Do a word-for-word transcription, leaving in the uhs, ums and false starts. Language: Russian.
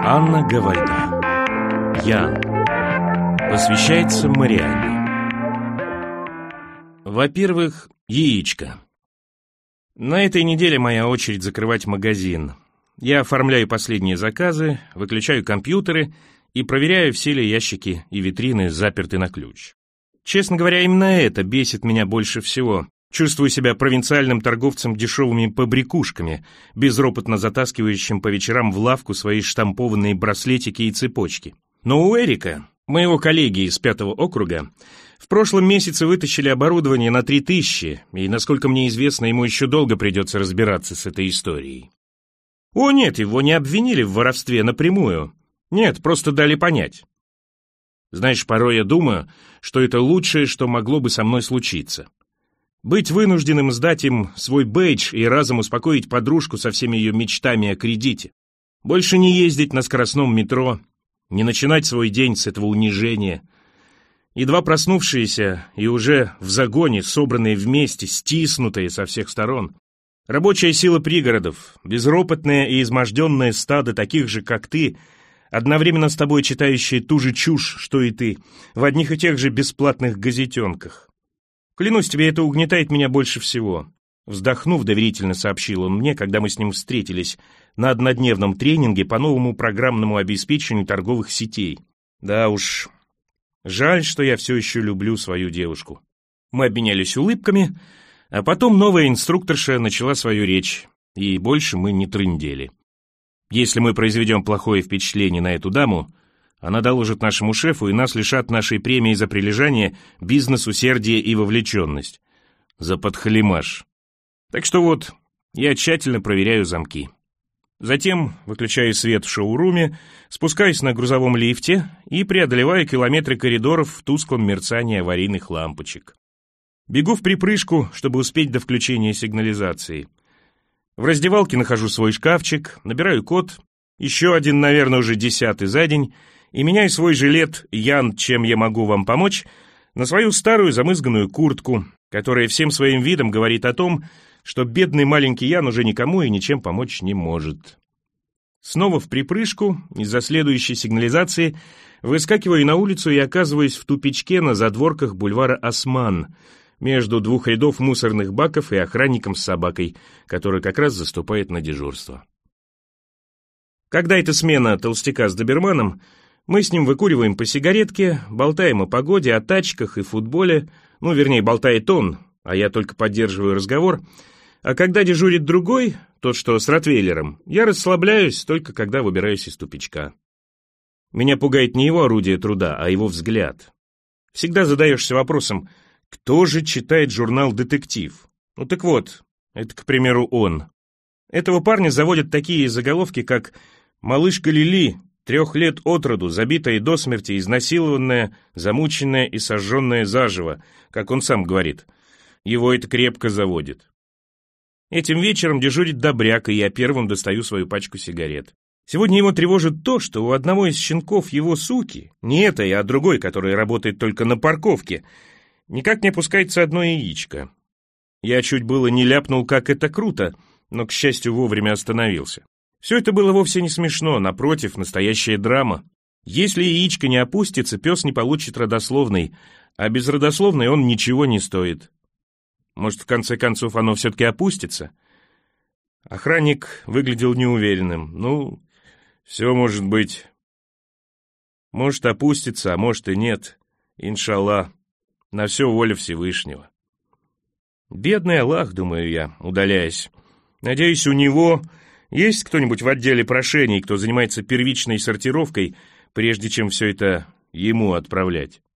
Анна Гавальда. Ян. Посвящается Марианне. Во-первых, яичко. На этой неделе моя очередь закрывать магазин. Я оформляю последние заказы, выключаю компьютеры и проверяю, все ли ящики и витрины заперты на ключ. Честно говоря, именно это бесит меня больше всего. Чувствую себя провинциальным торговцем дешевыми побрякушками, безропотно затаскивающим по вечерам в лавку свои штампованные браслетики и цепочки. Но у Эрика, моего коллеги из пятого округа, в прошлом месяце вытащили оборудование на три тысячи, и, насколько мне известно, ему еще долго придется разбираться с этой историей. О нет, его не обвинили в воровстве напрямую. Нет, просто дали понять. Знаешь, порой я думаю, что это лучшее, что могло бы со мной случиться. Быть вынужденным сдать им свой бейдж и разом успокоить подружку со всеми ее мечтами о кредите. Больше не ездить на скоростном метро, не начинать свой день с этого унижения. Едва проснувшиеся и уже в загоне, собранные вместе, стиснутые со всех сторон. Рабочая сила пригородов, безропотное и изможденное стадо таких же, как ты, одновременно с тобой читающие ту же чушь, что и ты, в одних и тех же бесплатных газетенках. Клянусь тебе, это угнетает меня больше всего. Вздохнув, доверительно сообщил он мне, когда мы с ним встретились на однодневном тренинге по новому программному обеспечению торговых сетей. Да уж, жаль, что я все еще люблю свою девушку. Мы обменялись улыбками, а потом новая инструкторша начала свою речь, и больше мы не трындели. Если мы произведем плохое впечатление на эту даму, она доложит нашему шефу, и нас лишат нашей премии за прилежание, бизнес, усердие и вовлеченность. За подхалимаш. Так что вот, я тщательно проверяю замки. Затем выключаю свет в шоуруме, спускаюсь на грузовом лифте и преодолеваю километры коридоров в тусклом мерцании аварийных лампочек. Бегу в припрыжку, чтобы успеть до включения сигнализации. В раздевалке нахожу свой шкафчик, набираю код, еще один, наверное, уже десятый за день, и меняю свой жилет «Ян, чем я могу вам помочь» на свою старую замызганную куртку, которая всем своим видом говорит о том, что бедный маленький Ян уже никому и ничем помочь не может. Снова в припрыжку, из-за следующей сигнализации, выскакиваю на улицу и оказываюсь в тупичке на задворках бульвара Осман, между двух рядов мусорных баков и охранником с собакой, который как раз заступает на дежурство. Когда эта смена толстяка с доберманом, мы с ним выкуриваем по сигаретке, болтаем о погоде, о тачках и футболе, ну, вернее, болтает он, а я только поддерживаю разговор, а когда дежурит другой, тот, что с ротвейлером, я расслабляюсь только когда выбираюсь из тупичка. Меня пугает не его орудие труда, а его взгляд. Всегда задаешься вопросом, кто же читает журнал «Детектив»? Ну так вот, это, к примеру, он. Этого парня заводят такие заголовки, как «Малышка Лили, трех лет от роду, забитая до смерти, изнасилованная, замученная и сожженная заживо», как он сам говорит. Его это крепко заводит. Этим вечером дежурит добряк, и я первым достаю свою пачку сигарет. Сегодня его тревожит то, что у одного из щенков его суки, не этой, а другой, которая работает только на парковке, никак не опускается одно яичко. Я чуть было не ляпнул, как это круто, но, к счастью, вовремя остановился. Все это было вовсе не смешно, напротив, настоящая драма. Если яичко не опустится, пес не получит родословной, а без родословной он ничего не стоит. Может, в конце концов, оно все-таки опустится? Охранник выглядел неуверенным. Ну, все может быть. Может, опустится, а может и нет. Иншаллах. На все воля Всевышнего. Бедный Аллах, думаю я, удаляясь. Надеюсь, у него есть кто-нибудь в отделе прошений, кто занимается первичной сортировкой, прежде чем все это ему отправлять.